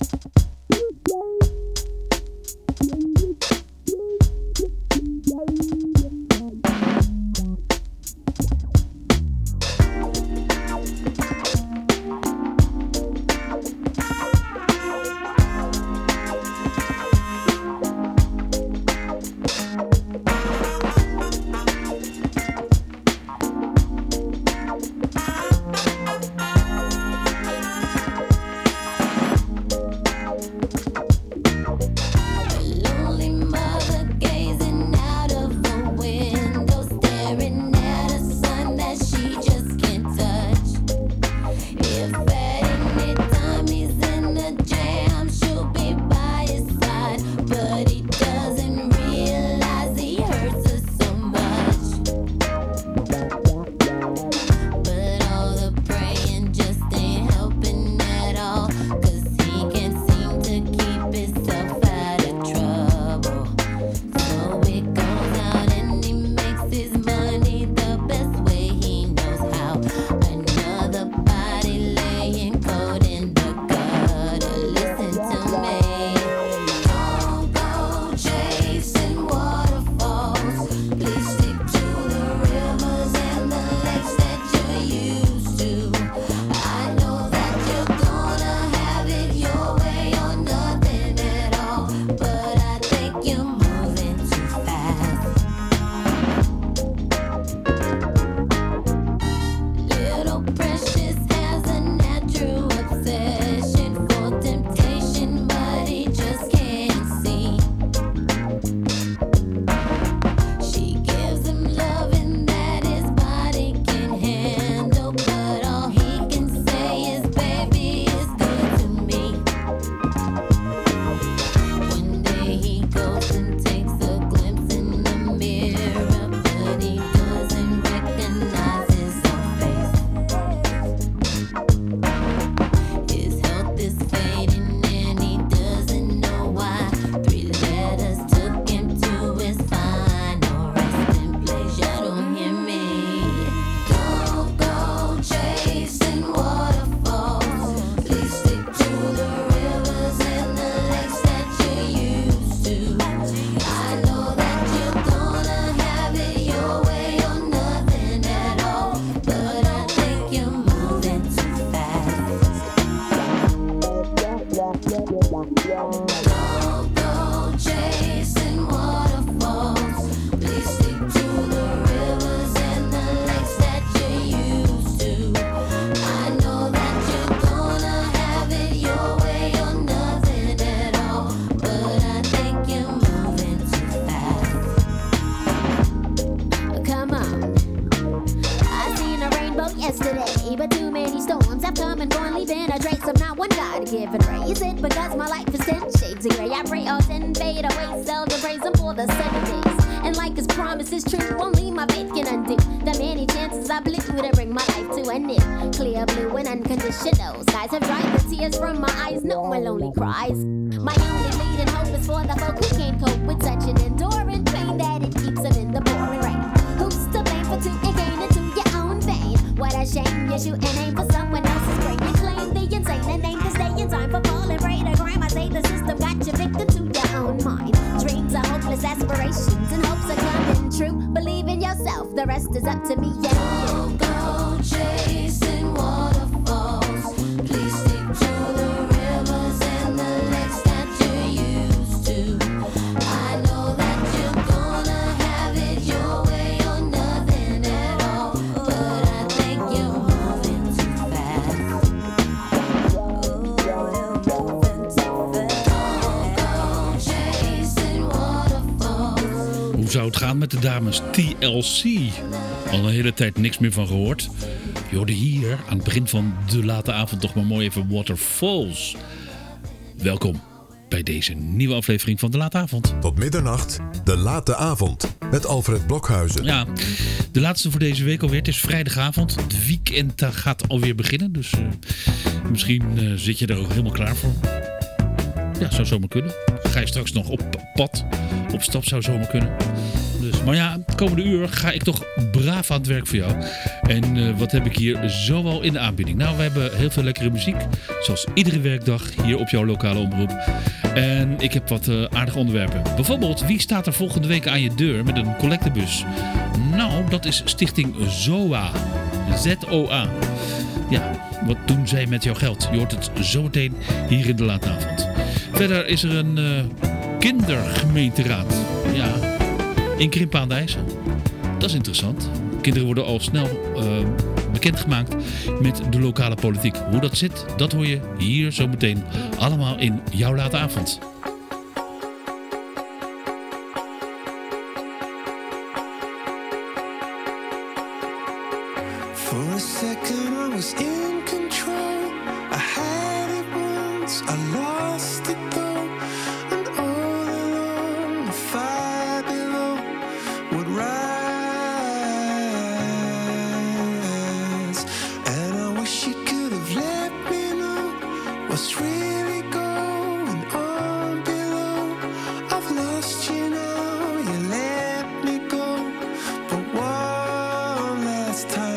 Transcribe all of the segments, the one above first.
Hoe zou het gaan met de dames TLC? Al een hele tijd niks meer van gehoord. Je hoorde hier aan het begin van de late avond toch maar mooi even Waterfalls. Welkom bij deze nieuwe aflevering van de late avond. Tot middernacht, de late avond met Alfred Blokhuizen. Ja, de laatste voor deze week alweer. Het is vrijdagavond. Het weekend gaat alweer beginnen. Dus misschien zit je er ook helemaal klaar voor. Ja, zou zomaar kunnen. Ga je straks nog op pad, op stap, zou zomaar kunnen. Dus. Maar ja, het komende uur ga ik toch braaf aan het werk voor jou. En wat heb ik hier zoal in de aanbieding? Nou, we hebben heel veel lekkere muziek. Zoals iedere werkdag hier op jouw lokale omroep. En ik heb wat aardige onderwerpen. Bijvoorbeeld, wie staat er volgende week aan je deur met een collectebus? Nou, dat is Stichting ZOA. ZOA. Ja, wat doen zij met jouw geld? Je hoort het zo meteen hier in de late avond. Verder is er een kindergemeenteraad. Ja, in Krimpen aan de IJssel. Dat is interessant. Kinderen worden al snel bekendgemaakt met de lokale politiek. Hoe dat zit, dat hoor je hier zo meteen allemaal in jouw late avond. For a second I was in control. I had it once, I lost it though. And all along the fire below would rise. And I wish you could have let me know what's really going on below. I've lost you now, you let me go. But one last time,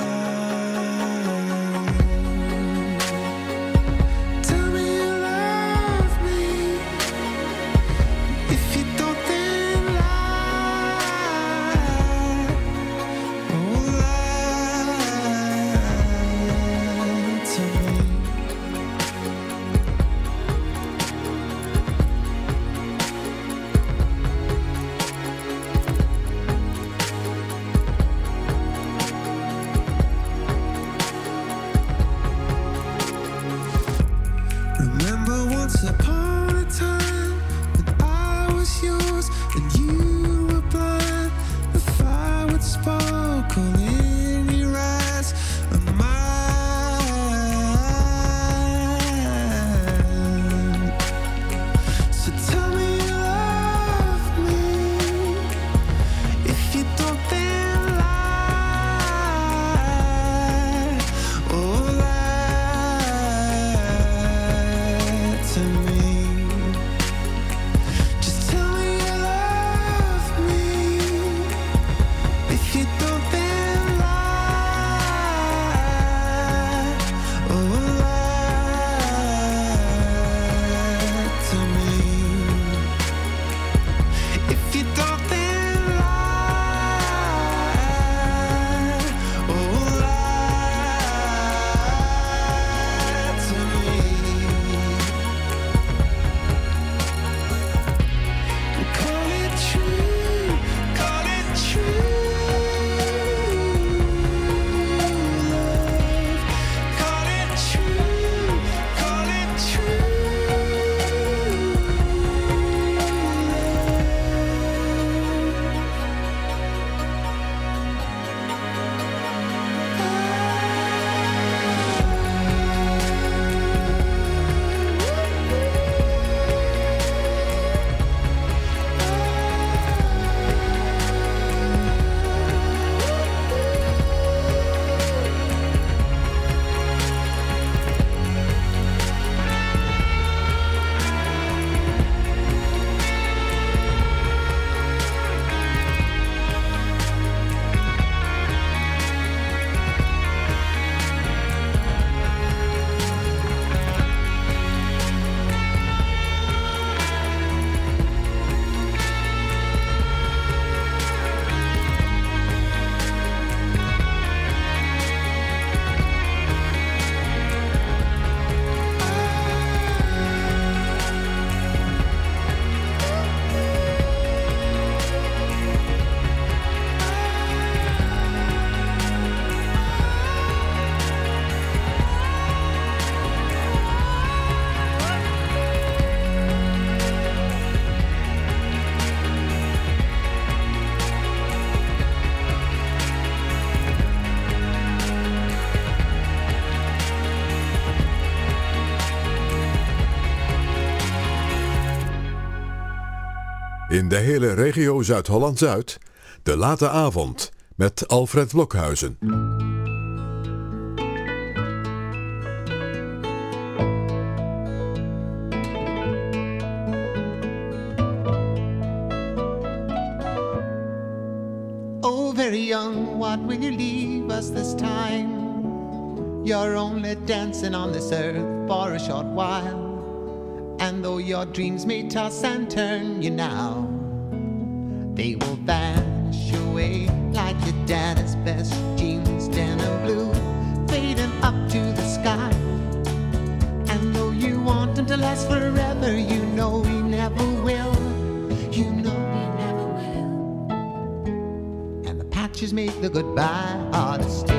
In de hele regio Zuid-Holland-Zuid, de late avond met Alfred Blokhuizen. very young, what will you leave us this time? You're only dancing on this earth for a short while. And though your dreams may toss and turn you now, they will vanish away like your daddy's best jeans, denim blue, fading up to the sky. And though you want him to last forever, you know he never will. You know he never will. And the patches make the goodbye harder still.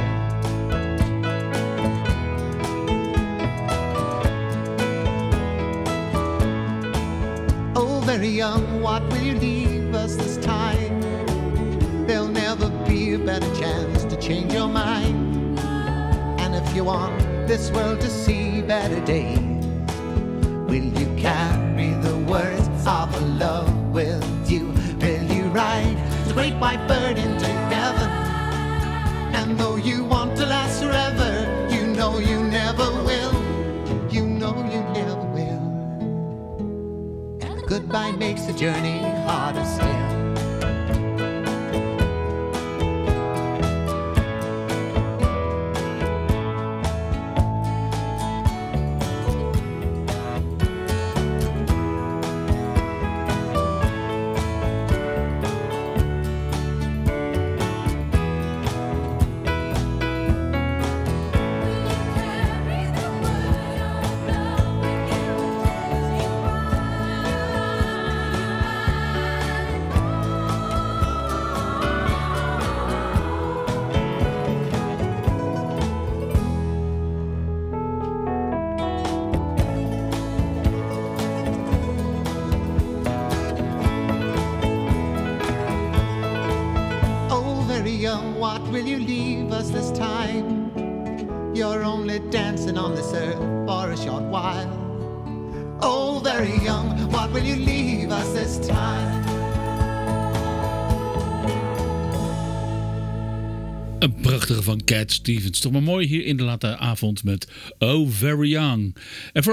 Very young, what will you leave us this time? There'll never be a better chance to change your mind. And if you want this world to see better days, will you carry the words of love with you? Will you ride the great white bird into heaven? And though you want to last forever, you know you never will. You know you never will. Goodbye makes the journey harder still. What will you leave us this time? You're only dancing on this earth for a short while. Oh, very young, what will you leave us this time? Een prachtige van Cat Stevens. Toch maar mooi hier in de late avond met Oh Very Young. En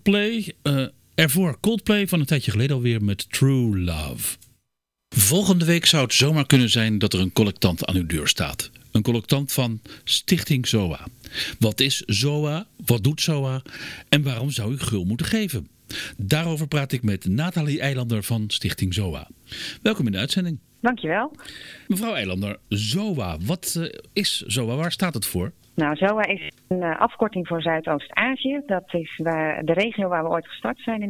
voor Coldplay van een tijdje geleden alweer met True Love. Volgende week zou het zomaar kunnen zijn dat er een collectant aan uw deur staat. Een collectant van Stichting ZOA. Wat is ZOA? Wat doet ZOA? En waarom zou u gul moeten geven? Daarover praat ik met Nathalie Eilander van Stichting ZOA. Welkom in de uitzending. Dankjewel. Mevrouw Eilander, ZOA. Wat is ZOA? Waar staat het voor? Nou, ZOA is een afkorting voor Zuidoost-Azië. Dat is de regio waar we ooit gestart zijn in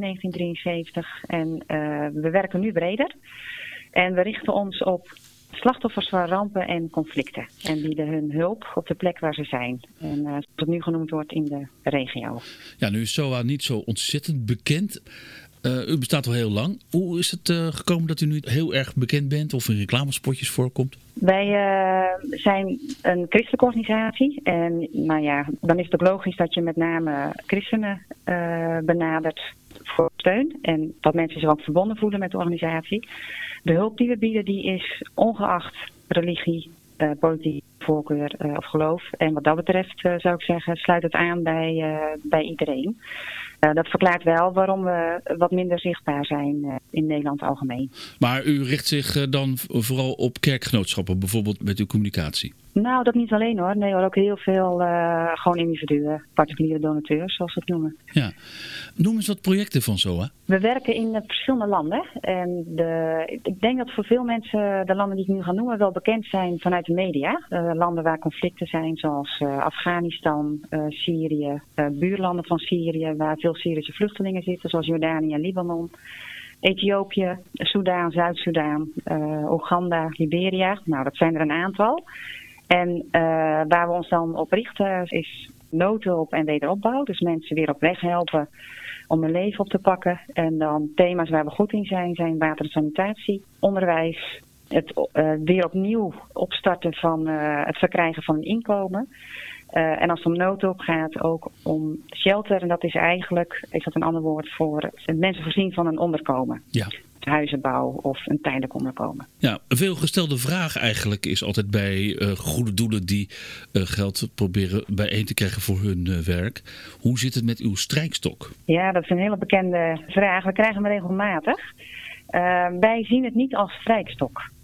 1973. En we werken nu breder. En we richten ons op slachtoffers van rampen en conflicten. En bieden hun hulp op de plek waar ze zijn. En zoals het nu genoemd wordt in de regio. Ja, nu is ZOA niet zo ontzettend bekend. U bestaat al heel lang. Hoe is het gekomen dat u nu heel erg bekend bent of in reclamespotjes voorkomt? Wij zijn een christelijke organisatie. En nou ja, dan is het ook logisch dat je met name christenen benadert voor steun. En dat mensen zich ook verbonden voelen met de organisatie. De hulp die we bieden, die is ongeacht religie, politieke voorkeur of geloof. En wat dat betreft zou ik zeggen, sluit het aan bij iedereen. Dat verklaart wel waarom we wat minder zichtbaar zijn in Nederland algemeen. Maar u richt zich dan vooral op kerkgenootschappen, bijvoorbeeld met uw communicatie? Nou, dat niet alleen hoor. Nee hoor, ook heel veel gewoon individuen, particuliere donateurs, zoals we het noemen. Ja. Noem eens wat projecten van ZOA. We werken in verschillende landen. En ik denk dat voor veel mensen de landen die ik nu ga noemen wel bekend zijn vanuit de media. Landen waar conflicten zijn, zoals Afghanistan, Syrië, buurlanden van Syrië, waar veel Syrische vluchtelingen zitten, zoals Jordanië en Libanon. Ethiopië, Soedan, Zuid-Soedan, Oeganda, Liberia. Nou, dat zijn er een aantal. En waar we ons dan op richten is noodhulp en wederopbouw. Dus mensen weer op weg helpen om hun leven op te pakken. En dan thema's waar we goed in zijn water en sanitatie, onderwijs, het weer opnieuw opstarten van het verkrijgen van een inkomen. En als het om noodhulp gaat, ook om shelter. En dat is eigenlijk, is dat een ander woord voor mensen voorzien van een onderkomen. Ja. Huizenbouw of een tijdelijk onderkomen. Ja, een veelgestelde vraag eigenlijk is altijd bij goede doelen die geld proberen bijeen te krijgen voor hun werk. Hoe zit het met uw strijkstok? Ja, dat is een hele bekende vraag. We krijgen hem regelmatig. Wij zien het niet als strijkstok.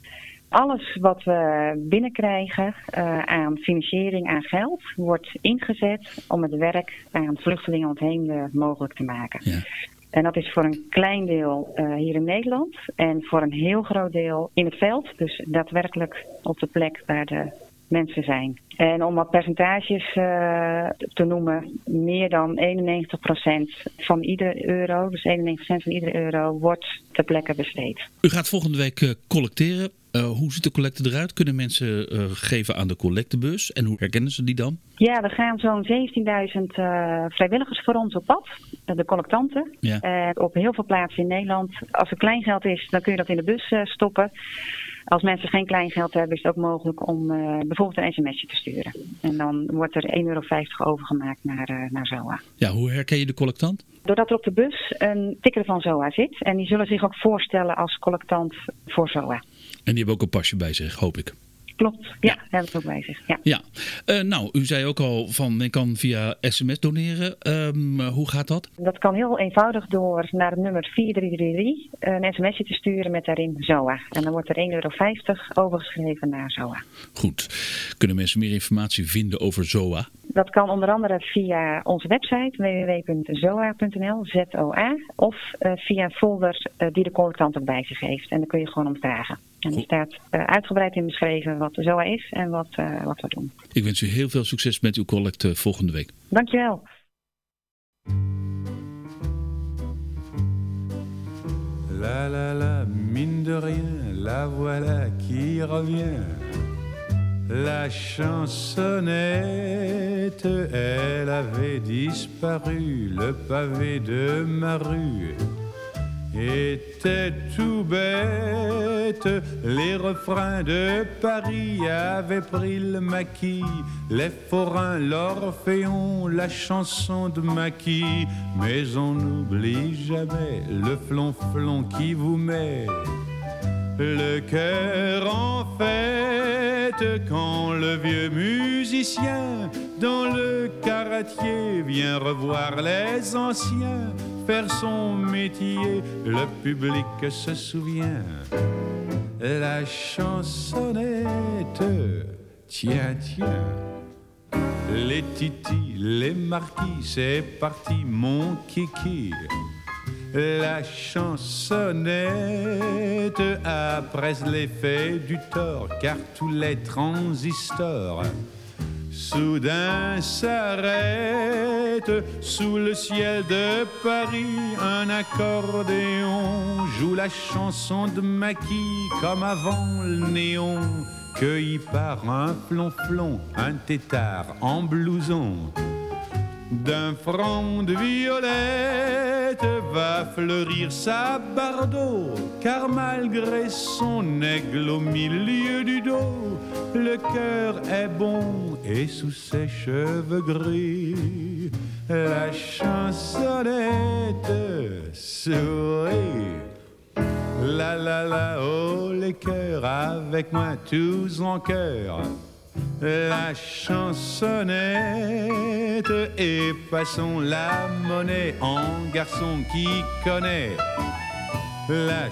Alles wat we binnenkrijgen aan financiering, aan geld, wordt ingezet om het werk aan vluchtelingen om het heen mogelijk te maken. Ja. En dat is voor een klein deel hier in Nederland en voor een heel groot deel in het veld. Dus daadwerkelijk op de plek waar de mensen zijn. En om wat percentages te noemen, meer dan 91% van iedere euro, dus 91% van iedere euro, wordt ter plekke besteed. U gaat volgende week collecteren. Hoe ziet de collecte eruit? Kunnen mensen geven aan de collectebus? En hoe herkennen ze die dan? Ja, er gaan zo'n 17.000 vrijwilligers voor ons op pad, de collectanten. Ja. Op heel veel plaatsen in Nederland. Als er kleingeld is, dan kun je dat in de bus stoppen. Als mensen geen kleingeld hebben, is het ook mogelijk om bijvoorbeeld een sms'je te sturen. En dan wordt er €1,50 overgemaakt naar ZOA. Ja, hoe herken je de collectant? Doordat er op de bus een tikker van ZOA zit. En die zullen zich ook voorstellen als collectant voor ZOA. En die hebben ook een pasje bij zich, hoop ik. Klopt, ja, hebben het ook bij zich. Ja. Ja, nou, u zei ook al van men kan via sms doneren. Hoe gaat dat? Dat kan heel eenvoudig door naar het nummer 4333 een sms'je te sturen met daarin ZOA. En dan wordt er €1,50 overgeschreven naar ZOA. Goed. Kunnen mensen meer informatie vinden over ZOA? Dat kan onder andere via onze website www.zoa.nl, ZOA, of via een folder die de collectant ook bij zich heeft. En daar kun je gewoon om vragen. En er staat uitgebreid in beschreven wat de ZOA is en wat we doen. Ik wens u heel veel succes met uw collect volgende week. Dankjewel. La la la, mine de rien, la voilà qui revient. La chansonnette, elle avait disparu. Le pavé de ma rue était tout bête. Les refrains de Paris avaient pris le maquis. Les forains, l'orphéon, la chanson de maquis. Mais on n'oublie jamais le flonflon qui vous met le cœur en fête quand le vieux musicien dans le caratier vient revoir les anciens faire son métier. Le public se souvient. La chansonnette, tiens, tiens. Les titis, les marquis, c'est parti mon kiki. La chansonnette, après l'effet du tort, car tous les transistors soudain s'arrêtent. Sous le ciel de Paris, un accordéon joue la chanson de Maquis comme avant le néon. Cueilli par un flonflon, un tétard en blouson. D'un front de violette va fleurir sa bardeau, car malgré son aigle au milieu du dos, le cœur est bon et sous ses cheveux gris, la chansonnette sourit. La la la, oh les cœurs, avec moi tous en chœur. La chansonnette, et passons la monnaie en garçon qui connaît. La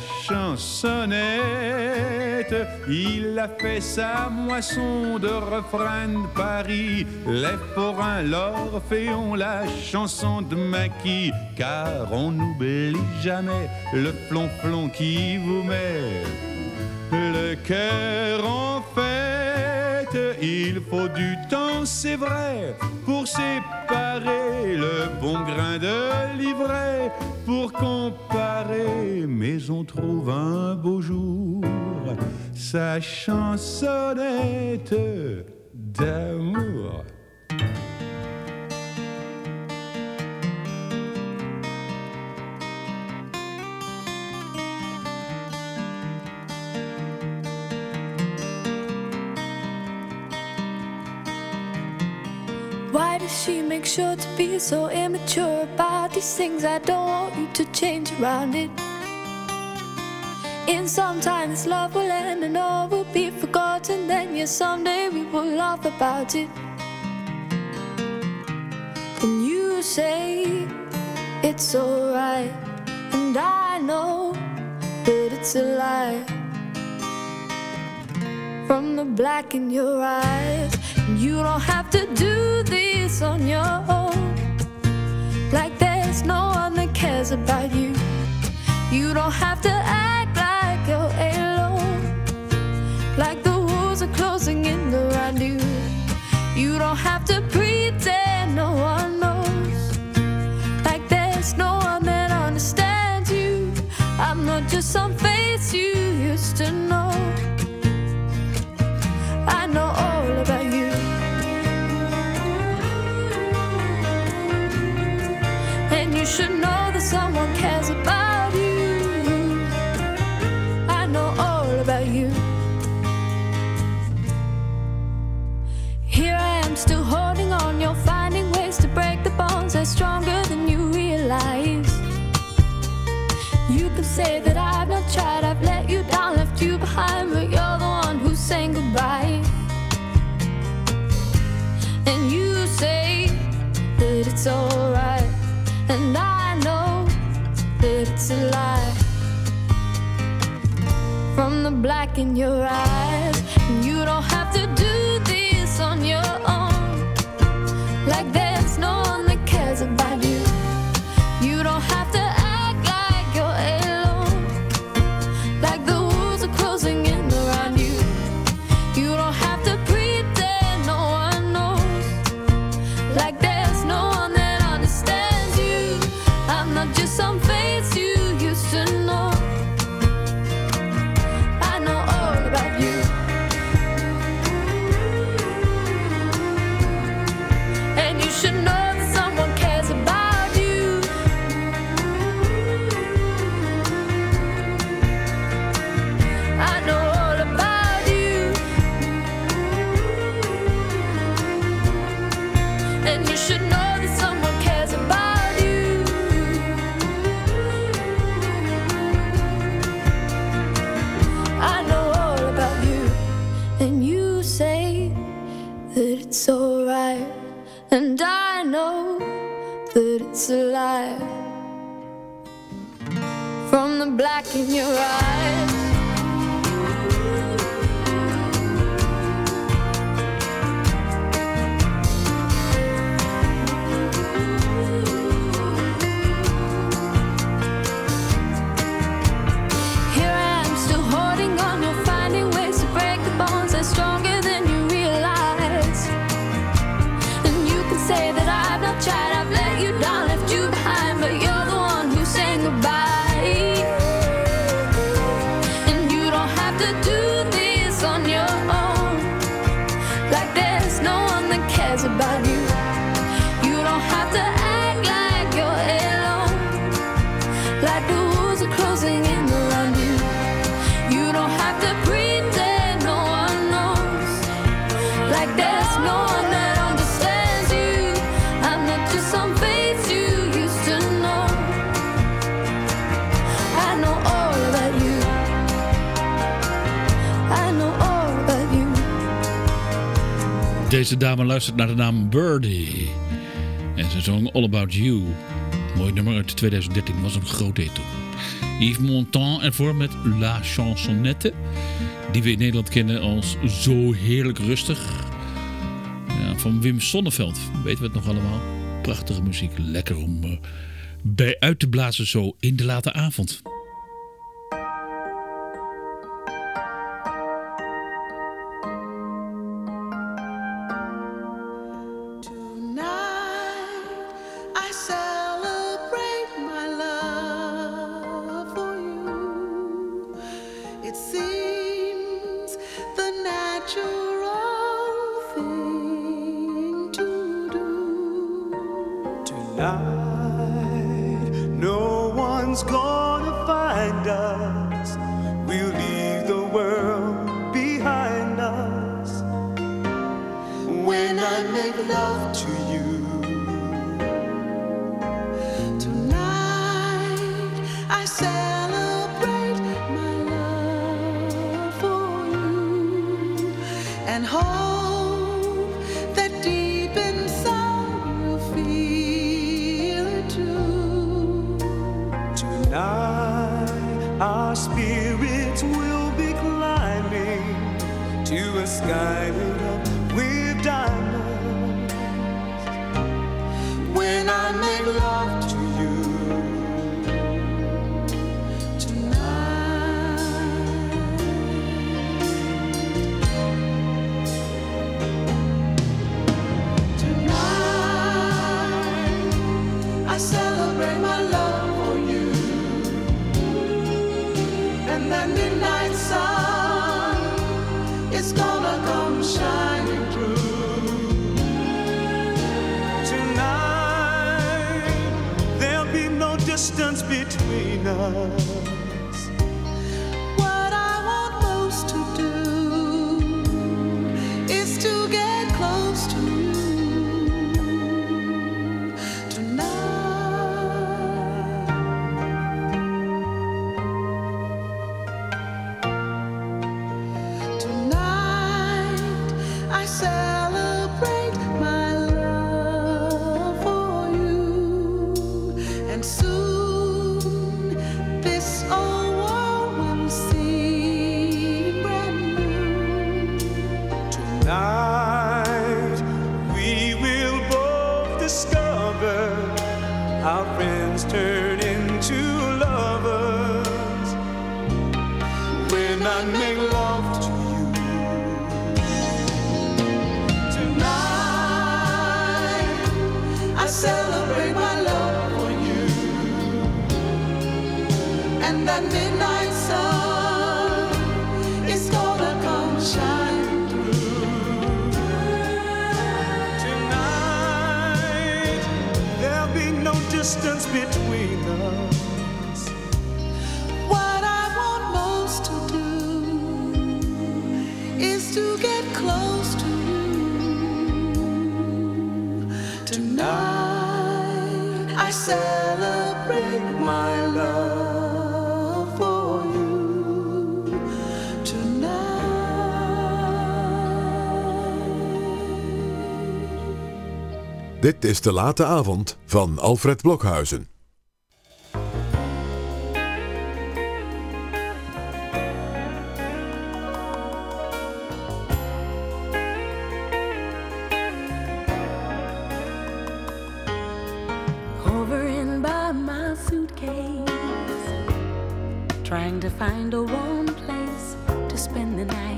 chansonnette, il a fait sa moisson de refrain de Paris. Les forains, l'orphéon, la chanson de Maquis. Car on n'oublie jamais le flonflon qui vous met le cœur en fête. Il faut du temps, c'est vrai, pour séparer le bon grain de l'ivraie, pour comparer, mais on trouve un beau jour sa chansonnette d'amour. Why does she make sure to be so immature about these things? I don't want you to change around it. In some time this love will end and all will be forgotten. Then yes, someday we will laugh about it. And you say it's alright, and I know that it's a lie. from the black in your eyes. You don't have to do this on your own, like there's no one that cares about you. You don't have to act like you're alone, like the walls are closing in around you. You don't have to pretend no one knows, like there's no one that understands you. I'm not just some face you used to know. I know all about you. And you should know that someone cares about you. I know all about you. Here I am still holding on. You're finding ways to break the bonds that's stronger than you realize. You can say that I've not tried, I've let you down, left you behind, but you're the one who's saying goodbye. And you say that it's alright, and I know that it's a lie. From the black in your eyes, and you don't have to do this on your own, like there's no one that cares about you. You don't have to act like you're alone, like the walls are closing in around you. You don't have to pretend no one knows, like there's no one that understands you. I'm not just some face you used to know. I know all about you. And you should know that someone cares about you. I know all about you. And you should know that someone cares about you. I know all about you. And you say that it's alright, and I know that it's a lie. From the black in your eyes. Here I am still holding on. You're finding ways to break the bonds that's stronger than you realize. And you can say that I've not tried, I've let you down, left you behind, but you're the one who's saying goodbye. And you don't have to do this on your own, like there's no one that cares about you. You don't have to act like you're alone, like the walls are closing in around you. You don't have to pretend no one knows, like there's no one that understands you. I'm not just some face you used to know. I know all about you. I know all about you. Deze dame luistert naar de naam Birdie. En ze zong All About You. Mooi nummer uit 2013, was een groot hit toen. Yves Montand ervoor met La Chansonnette. Die we in Nederland kennen als Zo Heerlijk Rustig. Ja, van Wim Sonneveld, weten we het nog allemaal. Prachtige muziek, lekker om bij uit te blazen zo in de late avond. Tonight I celebrate my love for you. It seems the natural thing to do. Tonight, no one's gonna find us. We'll leave the world behind us. When I make love to you, Tonight I celebrate my love for you and hope that deep inside you'll feel it too. tonight our spirits will be climbing to the sky lit up with diamonds. When I make love to you I celebrate my love for you, and that midnight sun is gonna come shining through. Tonight there'll be no distance between us. What I want most to do is to get close to you. Our friends turn into lovers when I make love to you. Tonight I celebrate my love for you, and that midnight sun is gonna come shining through. Tonight there'll be no distance between us. What I want most to do is to get close to you. Tonight I celebrate my love for you. Tonight. Dit is De Late Avond van Alfred Blokhuizen. Hovering by my suitcase, trying to find a warm place to spend the night.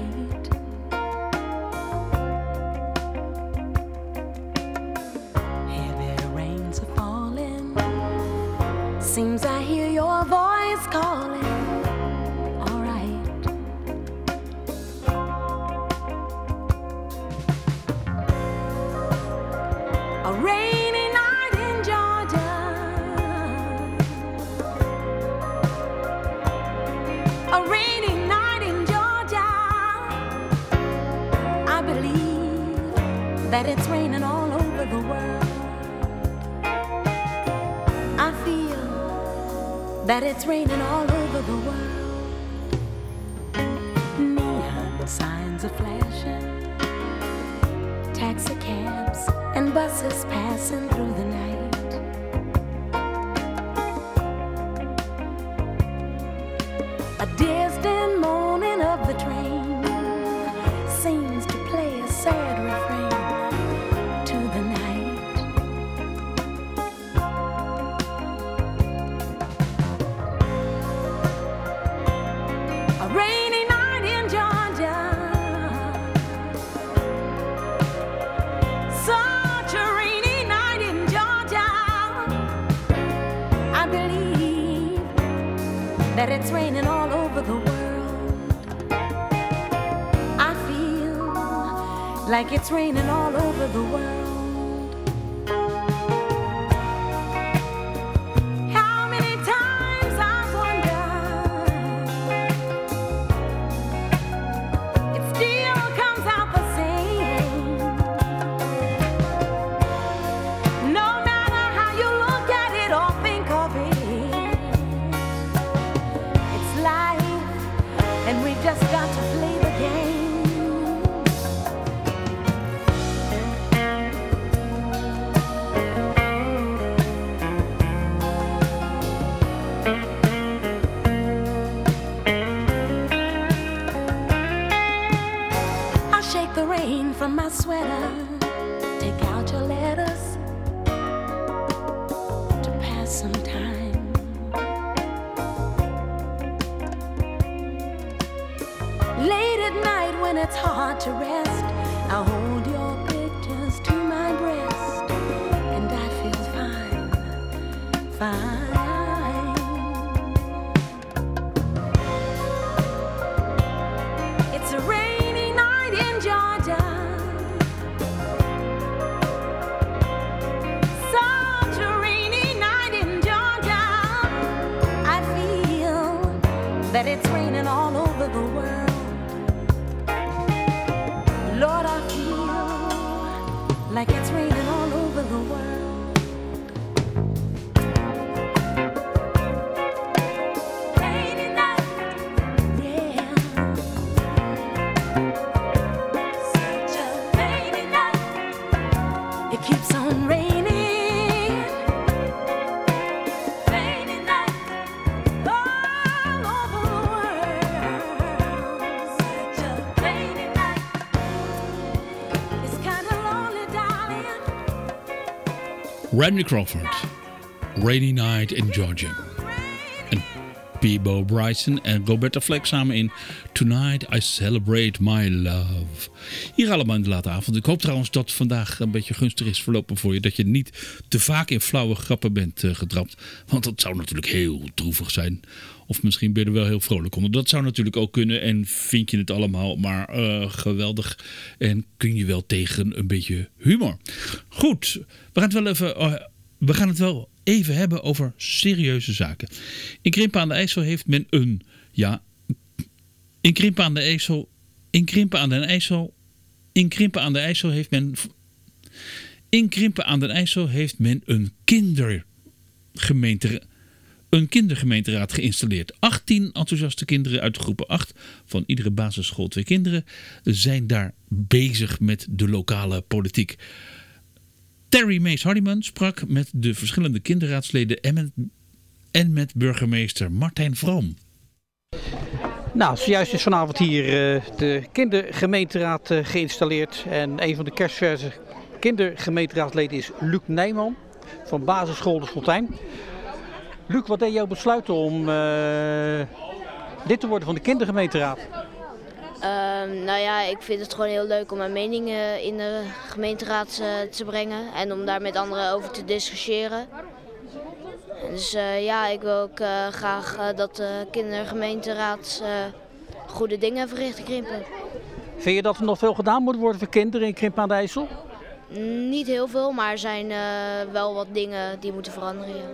Seems I hear your voice calling. All right. A rainy night in Georgia. A rainy night in Georgia. I believe that it's raining all over the world. I feel that it's raining all over the world. Neon signs are flashing, taxi cabs and buses passing through the night. A distant moaning of the train seems to play a sad refrain to the night. Rainy night in Georgia, such a rainy night in Georgia. I believe that it's raining all over the world. I feel like it's raining all over the world. Got to play the game. rest some time. Late at night when it's hard to rest, I hold your pictures to my breast, and I feel fine, fine. It's a rainy night in Georgia, such a rainy night in Georgia. I feel that it's raining all over the world. Lord, I feel like it's raining all over the world. Rainy night, yeah. Such a rainy night. It keeps on raining. Rainy night, all over the world. Such a rainy night. It's kinda lonely, darling. Randy Crawford, Rainy Night in Georgia. En Peabo Bryson en Roberta Flack samen in Tonight I Celebrate My Love. Hier allemaal in de late avond. Ik hoop trouwens dat vandaag een beetje gunstig is verlopen voor je. Dat je niet te vaak in flauwe grappen bent getrapt. Want dat zou natuurlijk heel droevig zijn. Of misschien ben je er wel heel vrolijk onder. Dat zou natuurlijk ook kunnen. En vind je het allemaal maar geweldig. En kun je wel tegen een beetje humor. Goed, we gaan het wel even hebben over serieuze zaken. In Krimpen aan de IJssel heeft men een... Ja, in Krimpen aan de IJssel heeft men een kindergemeenteraad geïnstalleerd. 18 enthousiaste kinderen uit de groepen 8 van iedere basisschool 2 kinderen zijn daar bezig met de lokale politiek. Terry Mees Hardiman sprak met de verschillende kinderraadsleden en met burgemeester Martijn Vroom. Nou, zojuist is vanavond hier de kindergemeenteraad geïnstalleerd. En een van de kerstverse kindergemeenteraadsleden is Luc Nijman van basisschool De Fontein. Luc, wat deed jou besluiten om lid te worden van de kindergemeenteraad? Nou ja, ik vind het gewoon heel leuk om mijn mening in de gemeenteraad te brengen en om daar met anderen over te discussiëren. Dus ja, ik wil ook graag dat de kindergemeenteraad goede dingen verricht in Krimpen. Vind je dat er nog veel gedaan moet worden voor kinderen in Krimpen aan de IJssel? Niet heel veel, maar er zijn wel wat dingen die moeten veranderen. Ja.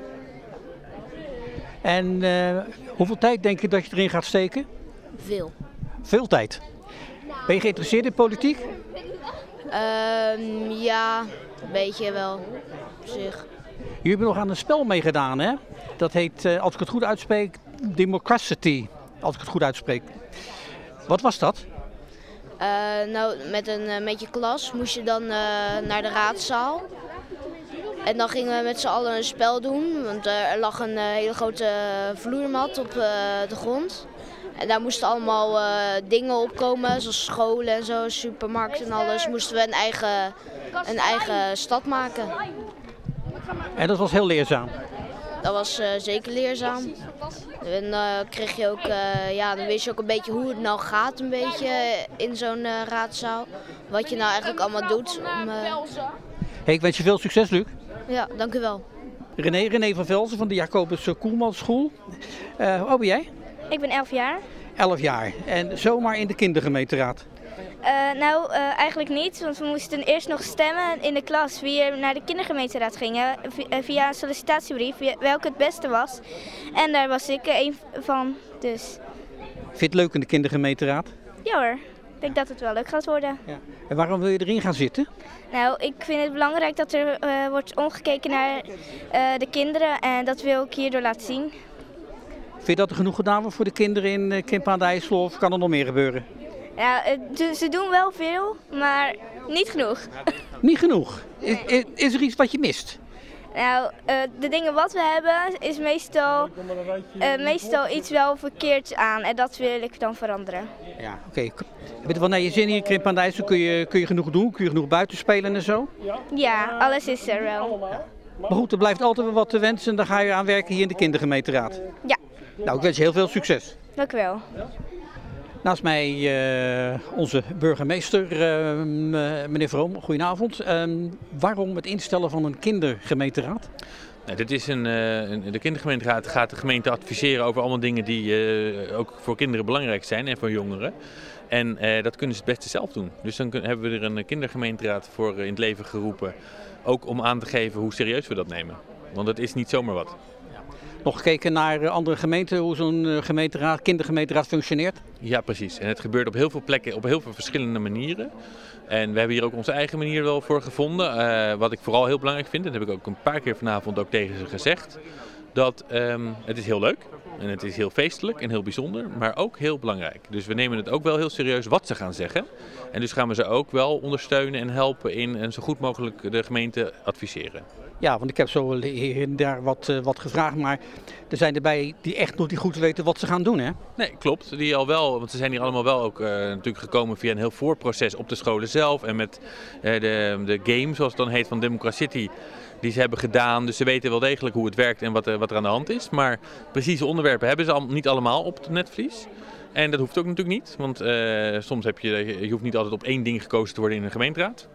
En hoeveel tijd denk je dat je erin gaat steken? Veel. Veel tijd. Ben je geïnteresseerd in politiek? Ja, een beetje wel. Op zich. Jullie hebben nog aan een spel meegedaan, hè? Dat heet, als ik het goed uitspreek, Democracy. Als ik het goed uitspreek. Wat was dat? Nou, met je klas moest je dan naar de raadzaal. En dan gingen we met z'n allen een spel doen. Want er lag een hele grote vloermat op de grond. En daar moesten allemaal dingen opkomen, zoals scholen en zo, supermarkt en alles. Moesten we een eigen stad maken. En dat was heel leerzaam? Dat was zeker leerzaam. En kreeg je ook, dan wist je ook een beetje hoe het nou gaat een beetje in zo'n raadzaal. Wat je nou eigenlijk allemaal doet. Hey, ik wens je veel succes, Luc. Ja, dank u wel. René van Velzen van de Jacobus Koelman School. Hoe oud ben jij? Ik ben 11 jaar. 11 jaar. En zomaar in de kindergemeenteraad? Eigenlijk niet, want we moesten eerst nog stemmen in de klas wie er naar de kindergemeenteraad gingen via een sollicitatiebrief, welke het beste was. En daar was ik een van, dus. Vind je het leuk in de kindergemeenteraad? Ja hoor, ik denk dat het wel leuk gaat worden. Ja. En waarom wil je erin gaan zitten? Nou, ik vind het belangrijk dat er wordt omgekeken naar de kinderen en dat wil ik hierdoor laten zien. Vind je dat er genoeg gedaan wordt voor de kinderen in Krimpen aan de IJssel of kan er nog meer gebeuren? Ja, ze doen wel veel, maar niet genoeg. Niet genoeg? Is er iets wat je mist? Nou, de dingen wat we hebben is meestal iets wel verkeerd aan en dat wil ik dan veranderen. Ja, oké. Heb je er wel naar je zin hier in Krimpen aan de IJssel? Kun je genoeg doen? Kun je genoeg buiten spelen en zo? Ja, alles is er wel. Maar goed, er blijft altijd wel wat te wensen en daar ga je aan werken hier in de kindergemeenteraad. Ja. Nou, ik wens je heel veel succes. Dank u wel. Naast mij onze burgemeester, meneer Vroom. Goedenavond. Waarom het instellen van een kindergemeenteraad? Nou, dit is de kindergemeenteraad gaat de gemeente adviseren over allemaal dingen die ook voor kinderen belangrijk zijn en voor jongeren. En dat kunnen ze het beste zelf doen. Dus dan hebben we er een kindergemeenteraad voor in het leven geroepen. Ook om aan te geven hoe serieus we dat nemen. Want het is niet zomaar wat. Nog gekeken naar andere gemeenten, hoe zo'n kindergemeenteraad functioneert? Ja, precies. En het gebeurt op heel veel plekken, op heel veel verschillende manieren. En we hebben hier ook onze eigen manier wel voor gevonden. Wat ik vooral heel belangrijk vind, en dat heb ik ook een paar keer vanavond ook tegen ze gezegd. Dat het is heel leuk en het is heel feestelijk en heel bijzonder, maar ook heel belangrijk. Dus we nemen het ook wel heel serieus wat ze gaan zeggen. En dus gaan we ze ook wel ondersteunen en helpen in en zo goed mogelijk de gemeente adviseren. Ja, want ik heb zo hier en daar wat gevraagd, maar er zijn erbij die echt nog niet goed weten wat ze gaan doen, hè? Nee, klopt. Die al wel, want ze zijn hier allemaal wel ook natuurlijk gekomen via een heel voorproces op de scholen zelf. En met de game, zoals het dan heet, van Democracity, die ze hebben gedaan. Dus ze weten wel degelijk hoe het werkt en wat er aan de hand is. Maar precieze onderwerpen hebben ze niet allemaal op het netvlies. En dat hoeft ook natuurlijk niet, want soms je hoeft niet altijd op één ding gekozen te worden in een gemeenteraad.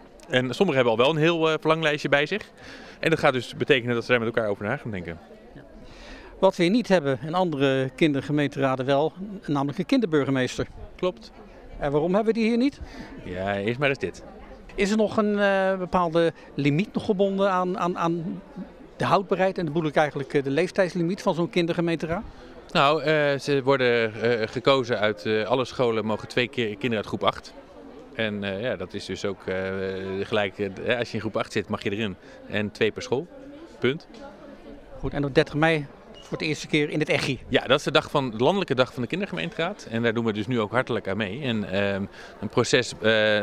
En sommigen hebben al wel een heel verlanglijstje bij zich. En dat gaat dus betekenen dat ze daar met elkaar over na gaan denken. Ja. Wat we hier niet hebben, en andere kindergemeenteraden wel, namelijk een kinderburgemeester. Klopt. En waarom hebben we die hier niet? Ja, eerst maar eens dit. Is er nog een bepaalde limiet nog gebonden aan de houdbaarheid en bedoel ik eigenlijk de leeftijdslimiet van zo'n kindergemeenteraad? Nou, ze worden gekozen uit alle scholen, mogen 2 keer kinderen uit groep 8. En ja, dat is dus ook gelijk, als je in groep 8 zit mag je erin. En 2 per school, punt. Goed, en op 30 mei voor de eerste keer in het EGI. Ja, dat is de landelijke dag van de kindergemeenteraad. En daar doen we dus nu ook hartelijk aan mee. En een proces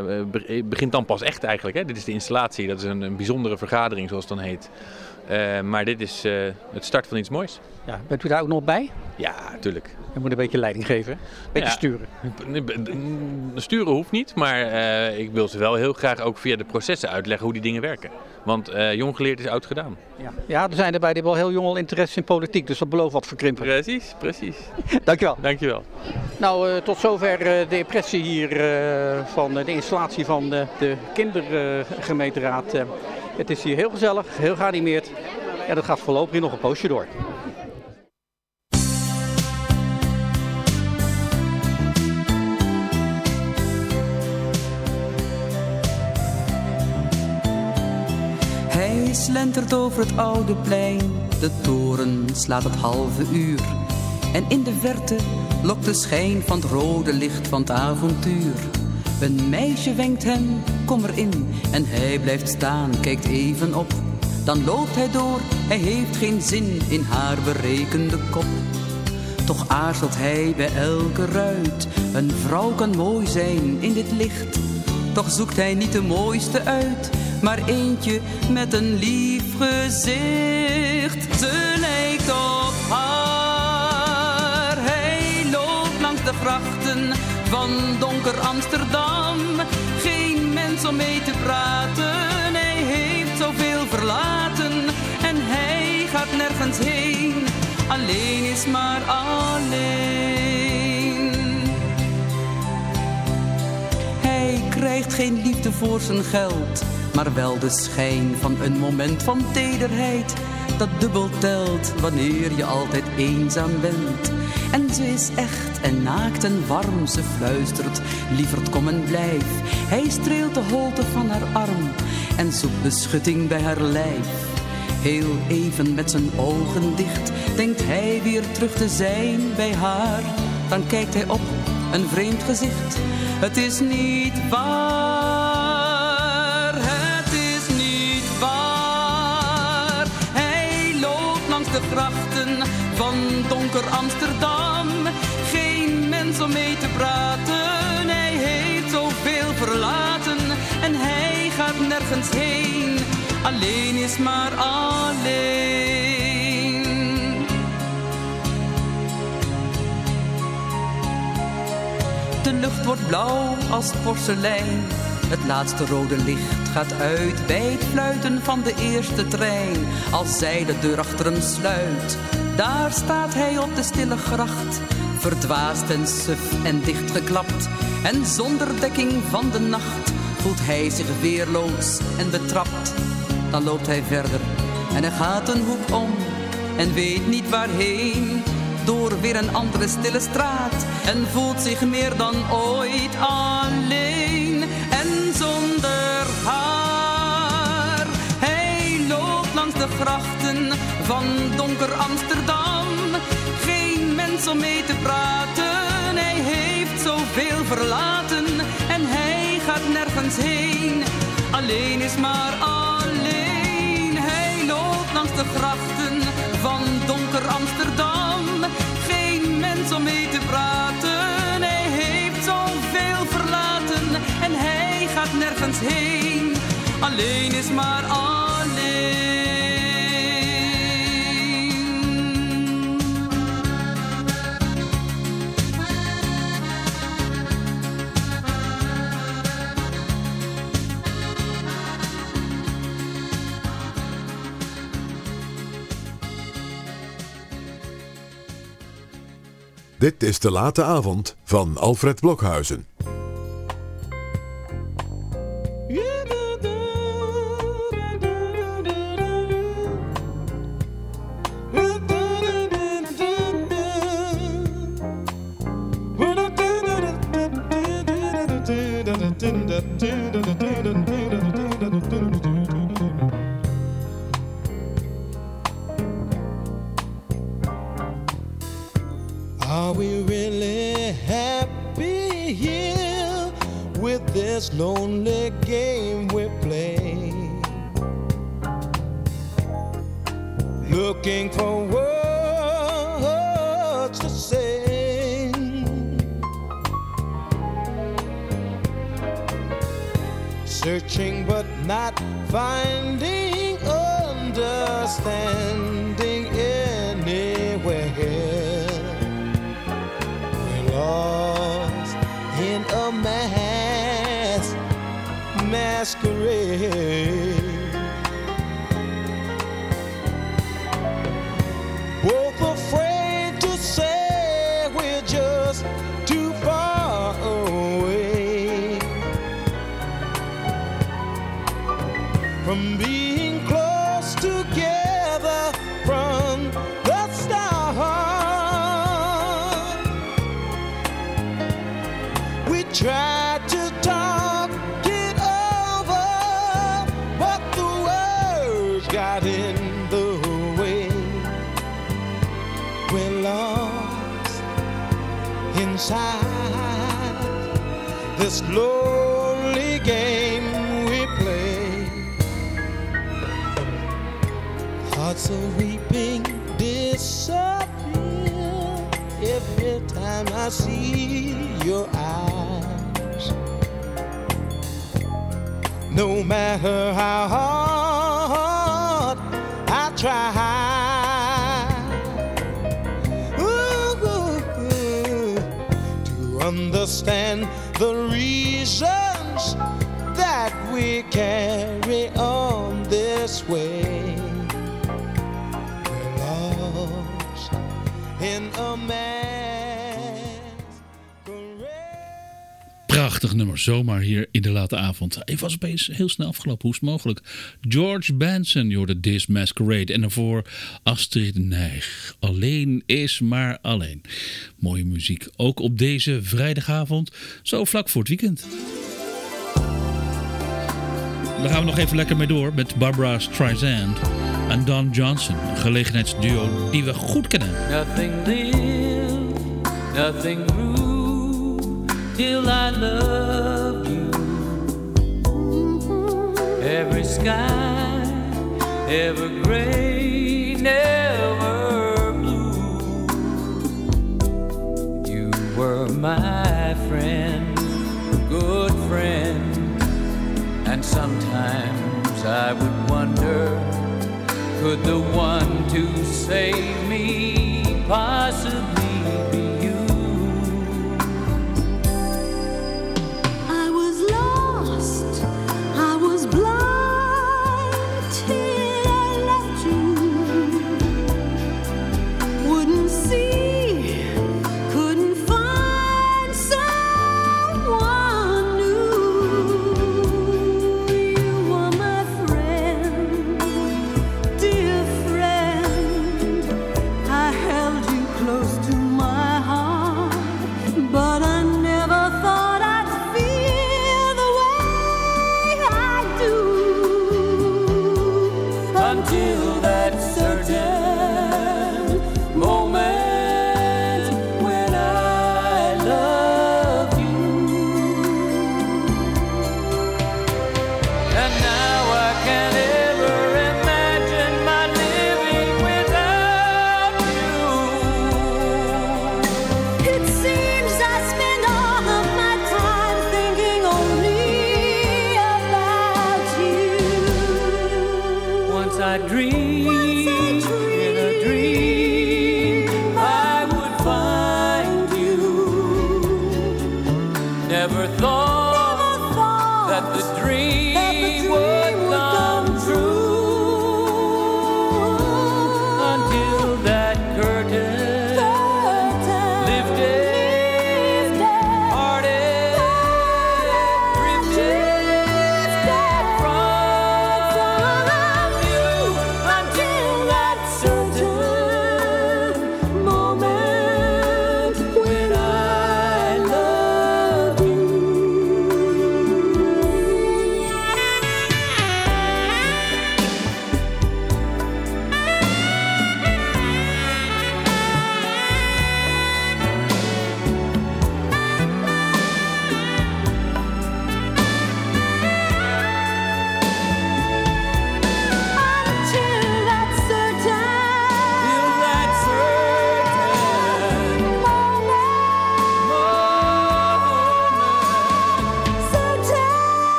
begint dan pas echt eigenlijk. Hè. Dit is de installatie, dat is een bijzondere vergadering zoals het dan heet. Maar dit is het start van iets moois. Ja, bent u daar ook nog bij? Ja, natuurlijk. Je moet een beetje leiding geven, een beetje sturen. Sturen hoeft niet, maar ik wil ze wel heel graag ook via de processen uitleggen hoe die dingen werken. Want jong geleerd is oud gedaan. Ja, er zijn erbij die wel heel jong al interesse in politiek, dus dat belooft wat verkrimpen. Precies. Dankjewel. Dankjewel. Nou, tot zover de impressie hier van de installatie van de kindergemeenteraad. Het is hier heel gezellig, heel geanimeerd. En dat gaat voorlopig hier nog een poosje door. Hij slentert over het oude plein, de toren slaat het halve uur. En in de verte lokt de schijn van het rode licht van het avontuur. Een meisje wenkt hem, kom erin, en hij blijft staan, kijkt even op. Dan loopt hij door, hij heeft geen zin in haar berekende kop. Toch aarzelt hij bij elke ruit, een vrouw kan mooi zijn in dit licht. Toch zoekt hij niet de mooiste uit, maar eentje met een lief gezicht. Ze lijkt op haar. Hij loopt langs de grachten van donker Amsterdam. Geen mens om mee te praten, hij heeft zoveel verlaten. En hij gaat nergens heen, alleen is maar alleen. Hij krijgt geen liefde voor zijn geld, maar wel de schijn van een moment van tederheid dat dubbel telt wanneer je altijd eenzaam bent. En ze is echt en naakt en warm, ze fluistert, lieverd kom en blijf. Hij streelt de holte van haar arm en zoekt beschutting bij haar lijf. Heel even met zijn ogen dicht, denkt hij weer terug te zijn bij haar. Dan kijkt hij op, een vreemd gezicht, het is niet waar, het is niet waar. Hij loopt langs de grachten van donker Amsterdam. Geen mens om mee te praten, hij heeft zoveel verlaten. En hij gaat nergens heen, alleen is maar alleen. De lucht wordt blauw als porselein, Het laatste rode licht gaat uit bij het fluiten van de eerste trein. Als zij de deur achter hem sluit, daar staat hij op de stille gracht. Verdwaasd en suf en dichtgeklapt. En zonder dekking van de nacht voelt hij zich weerloos en betrapt. Dan loopt hij verder en hij gaat een hoek om en weet niet waarheen. Door weer een andere stille straat en voelt zich meer dan ooit alleen. En zonder haar, hij loopt langs de grachten van donker Amsterdam. Geen mens om mee te praten, hij heeft zoveel verlaten. En hij gaat nergens heen, alleen is maar alleen. Hij loopt langs de grachten van donker Amsterdam. Geen mens om mee te praten, hij heeft zoveel verlaten. En hij gaat nergens heen, alleen is maar alleen. Dit is De Late Avond van Alfred Blokhuizen. Are we really happy here with this lonely game we play? Looking for words to say, searching but not finding understanding anywhere. Lost in a masquerade. Both afraid to say we're just too far away from being close together from the start. Tried to talk it over, but the words got in the way. We're lost inside this lonely game we play. Hearts are weeping, disappear every time I see your eyes. No matter how hard I try to understand the reasons that we carry on this way. We're lost in a Prachtig nummer, zomaar hier in de late avond. Hij was opeens heel snel afgelopen, hoe is het mogelijk? George Benson, je hoorde This Masquerade. En daarvoor Astrid Nijg. Alleen is maar alleen. Mooie muziek, ook op deze vrijdagavond, zo vlak voor het weekend. Daar gaan we nog even lekker mee door met Barbra Streisand en Don Johnson. Een gelegenheidsduo die we goed kennen. Nothing lived, nothing grew till I love you. Every sky, ever gray, never blue. You were my friend, good friend. And sometimes I would wonder, could the one to save me possibly be you? I was lost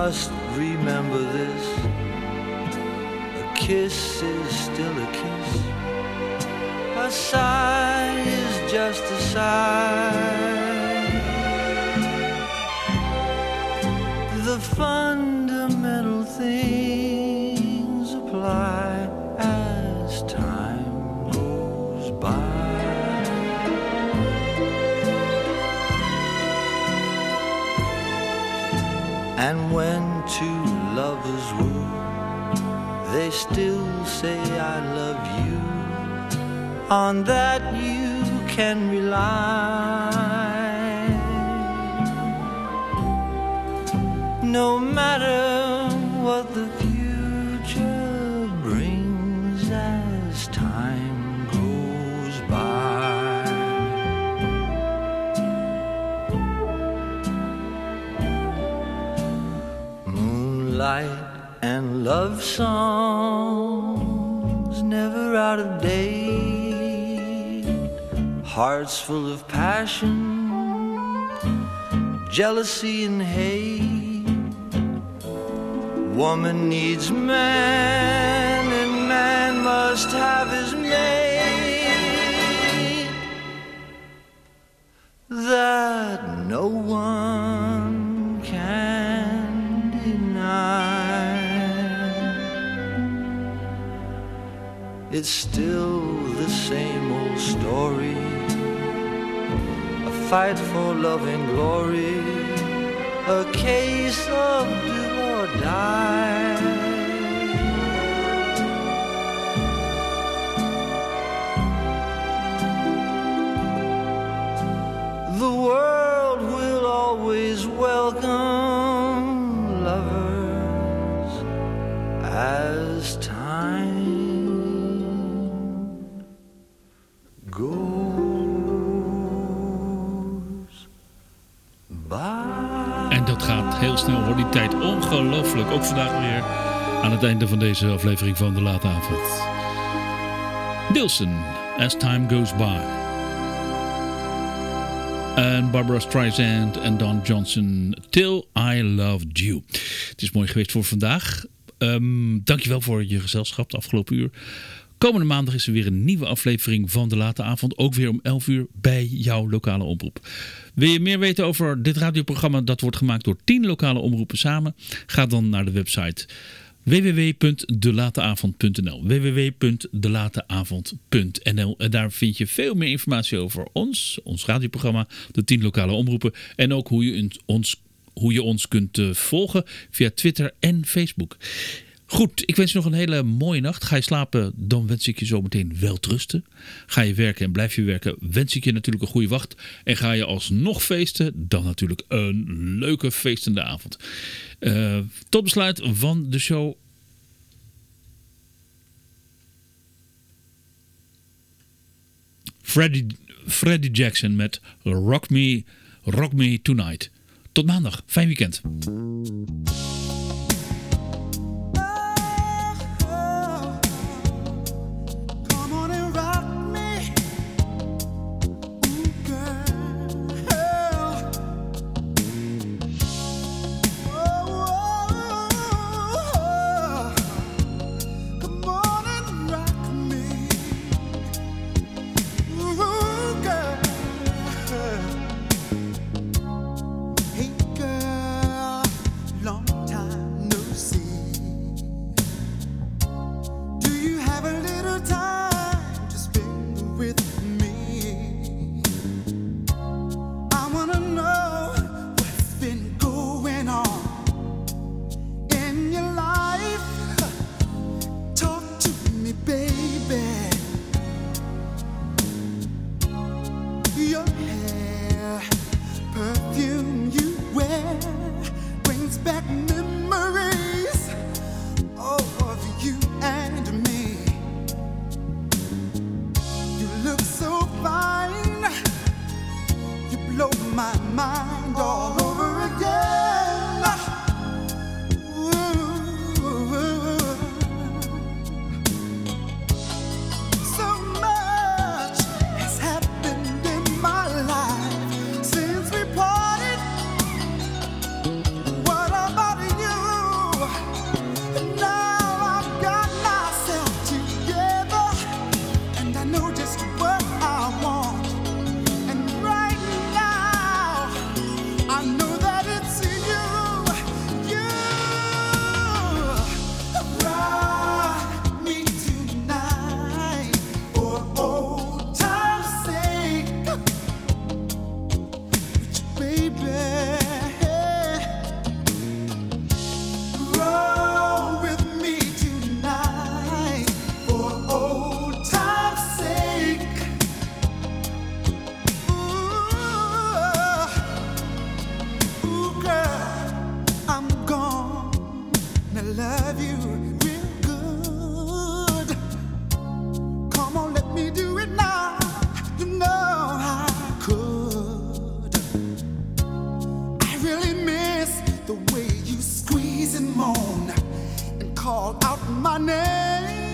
must remember this. A kiss is still a kiss. A sigh is just a sigh. The fundamental things apply as time goes by. And when two lovers woo, they still say I love you. On that you can rely. No matter what the future brings as time goes by. Moonlight and love songs never out of date. Hearts full of passion, jealousy and hate. Woman needs man and man must have his mate. That no one can deny. It's still the same old story. A fight for love and glory. A case of do or die. The world will always welcome lovers as time goes by. En dat gaat heel snel, hoor, die tijd. Ongelooflijk. Ook vandaag weer aan het einde van deze aflevering van De Late Avond. Dilson, As Time Goes By. En Barbara Streisand en Don Johnson, Till I Loved You. Het is mooi geweest voor vandaag. Dankjewel voor je gezelschap de afgelopen uur. Komende maandag is er weer een nieuwe aflevering van De Late Avond. Ook weer om 11 uur bij jouw lokale omroep. Wil je meer weten over dit radioprogramma? Dat wordt gemaakt door 10 lokale omroepen samen. Ga dan naar de website www.delateavond.nl www.delateavond.nl En daar vind je veel meer informatie over ons radioprogramma, de 10 lokale omroepen. En ook hoe je ons kunt volgen via Twitter en Facebook. Goed, ik wens je nog een hele mooie nacht. Ga je slapen, dan wens ik je zometeen welterusten. Ga je werken en blijf je werken, wens ik je natuurlijk een goede wacht. En ga je alsnog feesten, dan natuurlijk een leuke feestende avond. Tot besluit van de show. Freddie Jackson met Rock Me Tonight. Tot maandag. Fijn weekend. Long time my name.